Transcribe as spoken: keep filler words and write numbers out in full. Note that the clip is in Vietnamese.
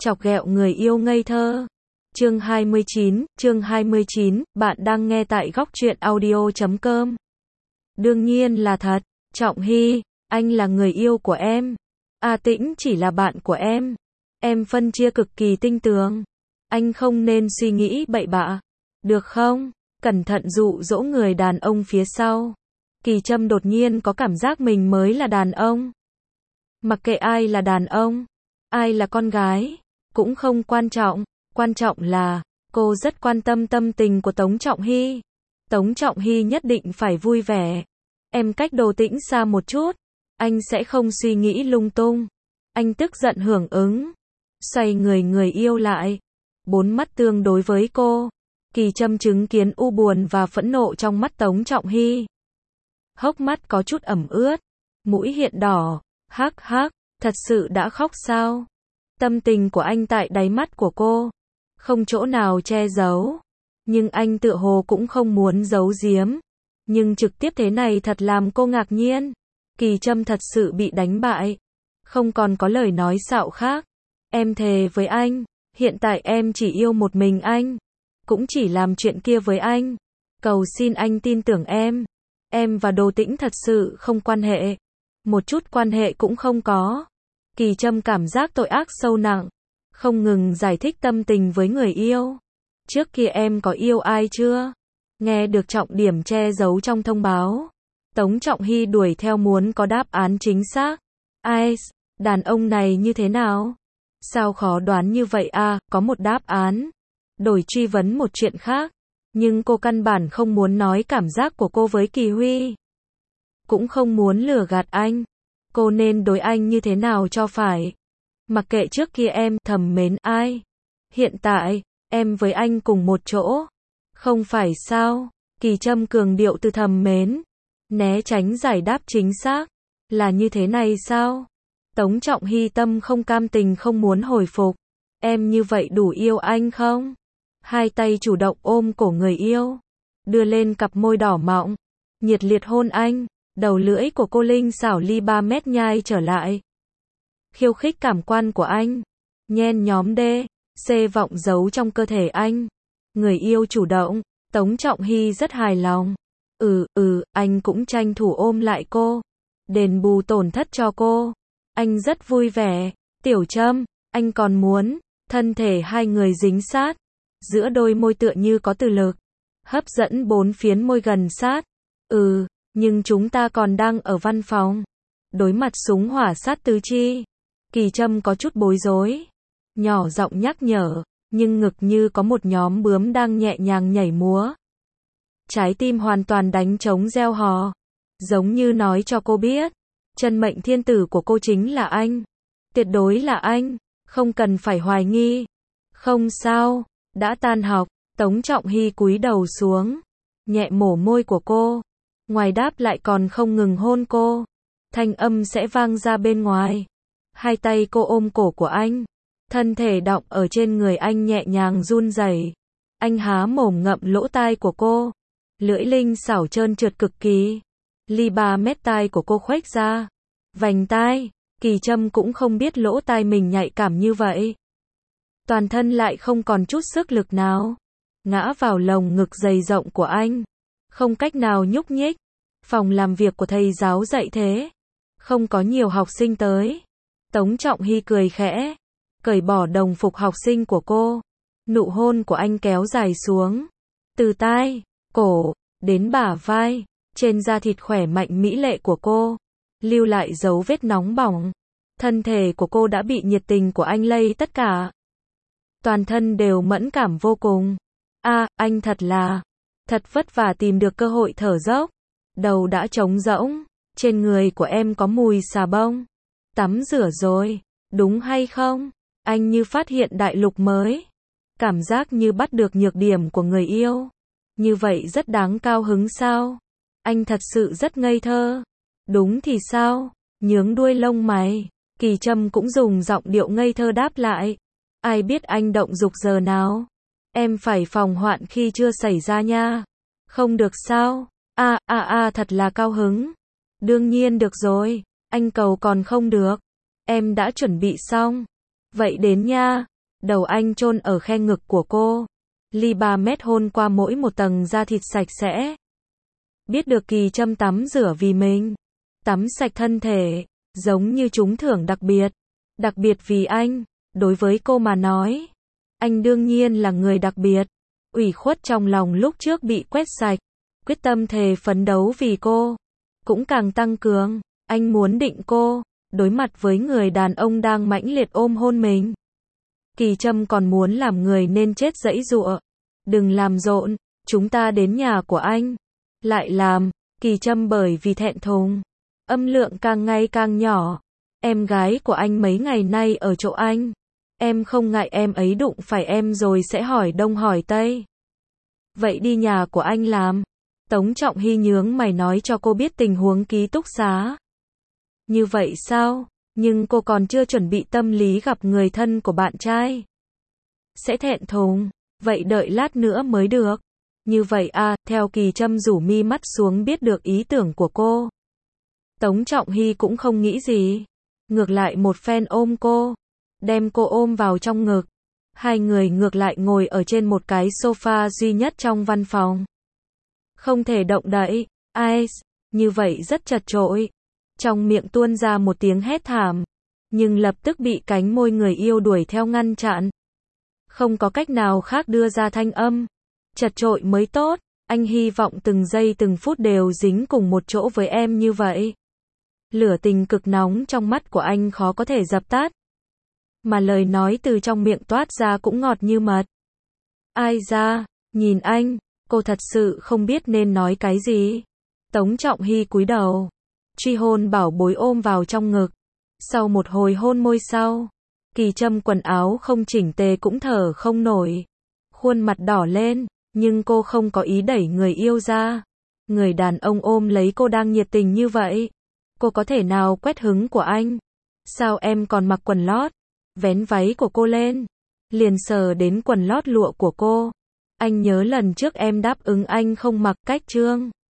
Chọc ghẹo người yêu ngây thơ. Chương hai mươi chín, chương hai mươi chín, bạn đang nghe tại góc truyện audio chấm com. Đương nhiên là thật, Trọng Hy, anh là người yêu của em. A Tĩnh chỉ là bạn của em. Em phân chia cực kỳ tinh tường. Anh không nên suy nghĩ bậy bạ. Được không? Cẩn thận dụ dỗ người đàn ông phía sau. Kỳ Trâm đột nhiên có cảm giác mình mới là đàn ông. Mặc kệ ai là đàn ông, ai là con gái, cũng không quan trọng. Quan trọng là, cô rất quan tâm tâm tình của Tống Trọng Hy. Tống Trọng Hy nhất định phải vui vẻ. Em cách Đồ Tĩnh xa một chút. Anh sẽ không suy nghĩ lung tung. Anh tức giận hưởng ứng. Xoay người người yêu lại. Bốn mắt tương đối với cô. Kỳ Trâm chứng kiến u buồn và phẫn nộ trong mắt Tống Trọng Hy. Hốc mắt có chút ẩm ướt. Mũi hiện đỏ. Hắc hắc, thật sự đã khóc sao? Tâm tình của anh tại đáy mắt của cô. Không chỗ nào che giấu. Nhưng anh tựa hồ cũng không muốn giấu giếm. Nhưng trực tiếp thế này thật làm cô ngạc nhiên. Kỳ Trâm thật sự bị đánh bại. Không còn có lời nói xạo khác. Em thề với anh, hiện tại em chỉ yêu một mình anh. Cũng chỉ làm chuyện kia với anh. Cầu xin anh tin tưởng em. Em và Đồ Tĩnh thật sự không quan hệ. Một chút quan hệ cũng không có. Kỳ Trâm cảm giác tội ác sâu nặng. Không ngừng giải thích tâm tình với người yêu. Trước kia em có yêu ai chưa? Nghe được trọng điểm che giấu trong thông báo. Tống Trọng Hy đuổi theo muốn có đáp án chính xác. Ai, đàn ông này như thế nào? Sao khó đoán như vậy à, có một đáp án. Đổi truy vấn một chuyện khác. Nhưng cô căn bản không muốn nói cảm giác của cô với Kỳ Huy. Cũng không muốn lừa gạt anh. Cô nên đối anh như thế nào cho phải. Mặc kệ trước kia em thầm mến ai. Hiện tại, em với anh cùng một chỗ. Không phải sao? Kỳ Trâm cường điệu từ thầm mến. Né tránh giải đáp chính xác. Là như thế này sao? Tống Trọng Hy tâm không cam tình không muốn hồi phục. Em như vậy đủ yêu anh không? Hai tay chủ động ôm cổ người yêu. Đưa lên cặp môi đỏ mọng. Nhiệt liệt hôn anh. Đầu lưỡi của cô linh xảo ly ba mét nhai trở lại. Khiêu khích cảm quan của anh. Nhen nhóm D, C vọng giấu trong cơ thể anh. Người yêu chủ động. Tống Trọng Hy rất hài lòng. Ừ, ừ, anh cũng tranh thủ ôm lại cô. Đền bù tổn thất cho cô. Anh rất vui vẻ. Tiểu Trâm, anh còn muốn. Thân thể hai người dính sát. Giữa đôi môi tựa như có từ lực. Hấp dẫn bốn phiến môi gần sát. Ừ, nhưng chúng ta còn đang ở văn phòng. Đối mặt súng hỏa sát tứ chi. Kỳ Trâm có chút bối rối. Nhỏ giọng nhắc nhở. Nhưng ngực như có một nhóm bướm đang nhẹ nhàng nhảy múa. Trái tim hoàn toàn đánh trống reo hò. Giống như nói cho cô biết. Chân mệnh thiên tử của cô chính là anh. Tuyệt đối là anh. Không cần phải hoài nghi. Không sao. Đã tan học. Tống Trọng Hy cúi đầu xuống. Nhẹ mổ môi của cô. Ngoài đáp lại còn không ngừng hôn cô. Thanh âm sẽ vang ra bên ngoài. Hai tay cô ôm cổ của anh. Thân thể đọng ở trên người anh nhẹ nhàng run rẩy. Anh há mồm ngậm lỗ tai của cô. Lưỡi linh xảo trơn trượt cực kỳ. Ly ba mét tai của cô khuếch ra. Vành tai. Kỳ Trâm cũng không biết lỗ tai mình nhạy cảm như vậy. Toàn thân lại không còn chút sức lực nào. Ngã vào lồng ngực dày rộng của anh. Không cách nào nhúc nhích. Phòng làm việc của thầy giáo dạy thế. Không có nhiều học sinh tới. Tống Trọng Hy cười khẽ. Cởi bỏ đồng phục học sinh của cô. Nụ hôn của anh kéo dài xuống. Từ tai, cổ, đến bả vai. Trên da thịt khỏe mạnh mỹ lệ của cô. Lưu lại dấu vết nóng bỏng. Thân thể của cô đã bị nhiệt tình của anh lây tất cả. Toàn thân đều mẫn cảm vô cùng. À, anh thật là. Thật vất vả tìm được cơ hội thở dốc. Đầu đã trống rỗng. Trên người của em có mùi xà bông. Tắm rửa rồi. Đúng hay không? Anh như phát hiện đại lục mới. Cảm giác như bắt được nhược điểm của người yêu. Như vậy rất đáng cao hứng sao? Anh thật sự rất ngây thơ. Đúng thì sao? Nhướng đuôi lông mày. Kỳ Trâm cũng dùng giọng điệu ngây thơ đáp lại. Ai biết anh động dục giờ nào? Em phải phòng hoạn khi chưa xảy ra nha. Không được sao? À, à, à, thật là cao hứng. Đương nhiên được rồi. Anh cầu còn không được. Em đã chuẩn bị xong. Vậy đến nha. Đầu anh chôn ở khe ngực của cô. Ly ba mét hôn qua mỗi một tầng da thịt sạch sẽ. Biết được Kỳ Trâm tắm rửa vì mình. Tắm sạch thân thể. Giống như trúng thưởng đặc biệt. Đặc biệt vì anh. Đối với cô mà nói. Anh đương nhiên là người đặc biệt. Ủy khuất trong lòng lúc trước bị quét sạch. Quyết tâm thề phấn đấu vì cô. Cũng càng tăng cường. Anh muốn định cô. Đối mặt với người đàn ông đang mãnh liệt ôm hôn mình. Kỳ Trâm còn muốn làm người nên chết giãy giụa. Đừng làm rộn, chúng ta đến nhà của anh. Lại làm, Kỳ Trâm bởi vì thẹn thùng. Âm lượng càng ngày càng nhỏ. Em gái của anh mấy ngày nay ở chỗ anh. Em không ngại em ấy đụng phải em rồi sẽ hỏi đông hỏi tây. Vậy đi nhà của anh làm. Tống Trọng Hy nhướng mày nói cho cô biết tình huống ký túc xá. Như vậy sao? Nhưng cô còn chưa chuẩn bị tâm lý gặp người thân của bạn trai. Sẽ thẹn thùng. Vậy đợi lát nữa mới được. Như vậy à, theo Kỳ Trâm rủ mi mắt xuống biết được ý tưởng của cô. Tống Trọng Hy cũng không nghĩ gì. Ngược lại một phen ôm cô. Đem cô ôm vào trong ngực. Hai người ngược lại ngồi ở trên một cái sofa duy nhất trong văn phòng. Không thể động đậy. Ice. Như vậy rất chật chội. Trong miệng tuôn ra một tiếng hét thảm. Nhưng lập tức bị cánh môi người yêu đuổi theo ngăn chặn. Không có cách nào khác đưa ra thanh âm. Chật chội mới tốt. Anh hy vọng từng giây từng phút đều dính cùng một chỗ với em như vậy. Lửa tình cực nóng trong mắt của anh khó có thể dập tắt. Mà lời nói từ trong miệng toát ra cũng ngọt như mật. Ai ra, nhìn anh, cô thật sự không biết nên nói cái gì. Tống Trọng Hy cúi đầu. Truy hôn bảo bối ôm vào trong ngực. Sau một hồi hôn môi sau. Kỳ Trâm quần áo không chỉnh tề cũng thở không nổi. Khuôn mặt đỏ lên. Nhưng cô không có ý đẩy người yêu ra. Người đàn ông ôm lấy cô đang nhiệt tình như vậy. Cô có thể nào quét hứng của anh? Sao em còn mặc quần lót? Vén váy của cô lên. Liền sờ đến quần lót lụa của cô. Anh nhớ lần trước em đáp ứng anh không mặc cách trương.